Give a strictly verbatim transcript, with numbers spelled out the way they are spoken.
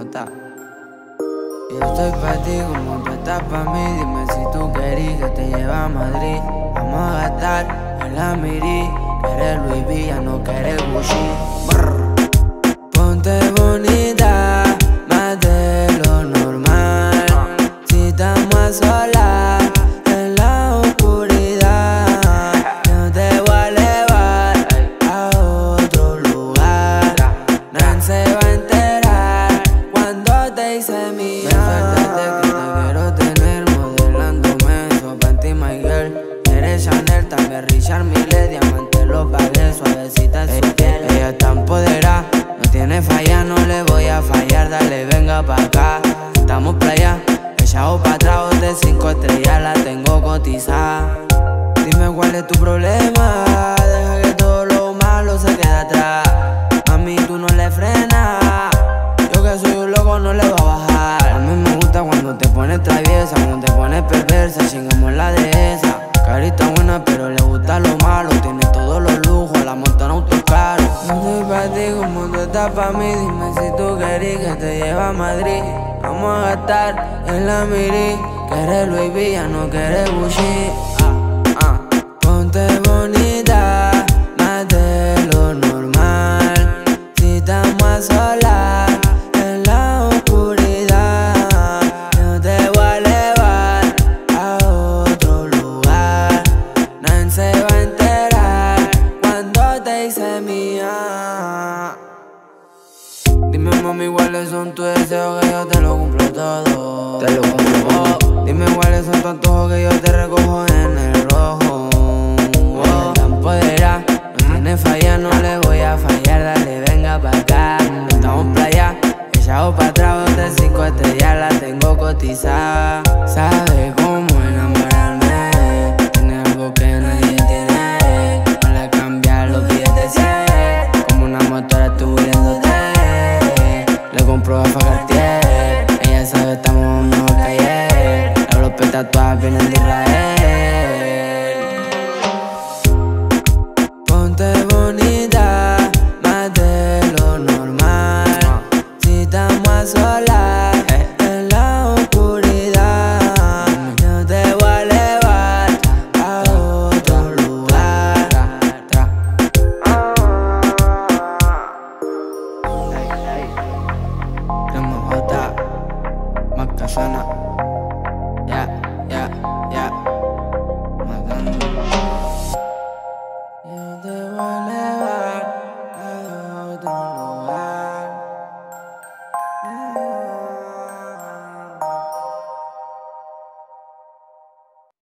J. Yo estoy pa' ti como tú estás pa' mí. Dime si tú querís que te lleve a Madrid. Vamos a gastar en la Miri. Quieres Louis V, ya no quieres Gucci. Brr. Ponte bonita, más de lo normal. Si estamos a solas en la oscuridad, yo te voy a llevar a otro lugar. Nadie se va a enterar cuando te hice mía. Despertate que te quiero tener, modelándome eso panty my girl. Eres Chanel, también Richard Mille, diamante lo pagué, suavecita en su piel. Ella está empoderada, no tiene falla, no le voy a fallar. Dale, venga pa' acá, estamos playa, echado pa' atrás de cinco estrellas, la tengo cotizada. Dime cuál es tu problema, deja que todo lo malo se quede atrás. A mí tú no le frenas, yo que soy un loco no le voy a bajar. A mí me gusta cuando te pones traviesa, cuando te pones perversa, chingamos la de esa. Carita buena pero le gusta lo malo, tiene todos los lujos, la monta en autos caros. No estoy pa' ti como tú estás pa' mí. Dime si tú querís que te lleve a Madrid. Vamos a gastar en la Miri. Quieres Louis V, ya no quieres Gucci. ah, ah. Ponte bonita, más de lo normal. Si estamos a solas en la oscuridad, yo te voy a llevar a otro lugar. Nadie se va a enterar cuando te hice mía. Dime mami cuáles son tus deseos, que yo te lo cumplo todo. Te lo cumplo. Oh, dime cuáles son tus antojos, que yo te recojo en el rojo. Oh, tan empoderada, no tiene falla, no le voy a fallar. Dale, venga pa' acá, estamos en playa, echado pa' atrás de cinco estrellas, la tengo cotizada. Sabe cómo enamorarme, tiene algo que nadie tiene. No le cambiar los billetes cien, como una motora tuviéndote. Le compro a Cartier, ella sabe estamos mejor que ayer. La glopeta todas vienen de Israel. Ponte bonita, más de lo normal. Si estamos a solas en la oscuridad, yo te voy a llevar a otro lugar. M J, Macasana, ya, ya, ya, matando. Yo te voy a